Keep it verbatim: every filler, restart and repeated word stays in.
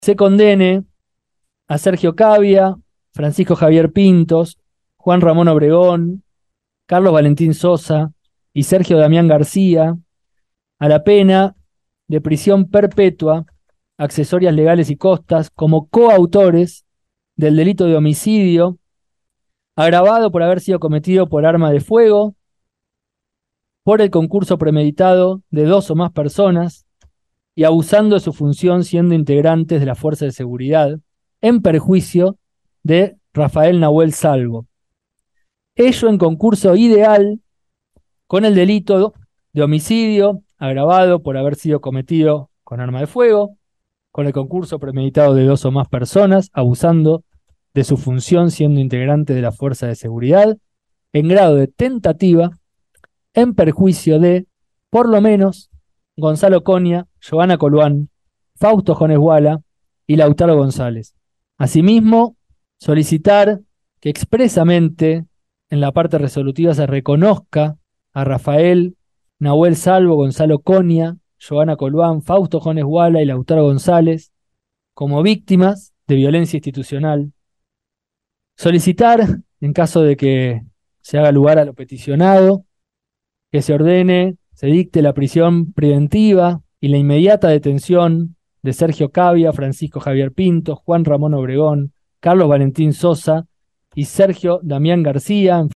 se condene a Sergio Cavia, Francisco Javier Pintos, Juan Ramón Obregón, Carlos Valentín Sosa y Sergio Damián García a la pena de prisión perpetua, accesorias legales y costas, como coautores del delito de homicidio agravado por haber sido cometido por arma de fuego, por el concurso premeditado de dos o más personas y abusando de su función siendo integrantes de la fuerza de seguridad, en perjuicio de Rafael Nahuel Salvo. Ello en concurso ideal con el delito de homicidio agravado por haber sido cometido con arma de fuego, con el concurso premeditado de dos o más personas, abusando de su función siendo integrante de la fuerza de seguridad, en grado de tentativa, en perjuicio de, por lo menos, Gonzalo Conia, Giovanna Coluán, Fausto Jones Guala y Lautaro González. Asimismo, solicitar que expresamente en la parte resolutiva se reconozca a Rafael Nahuel Salvo, Gonzalo Conia, Giovanna Coluán, Fausto Jones Guala y Lautaro González como víctimas de violencia institucional. Solicitar, en caso de que se haga lugar a lo peticionado, que se ordene, se dicte la prisión preventiva y la inmediata detención de Sergio Cavia, Francisco Javier Pinto, Juan Ramón Obregón, Carlos Valentín Sosa y Sergio Damián García,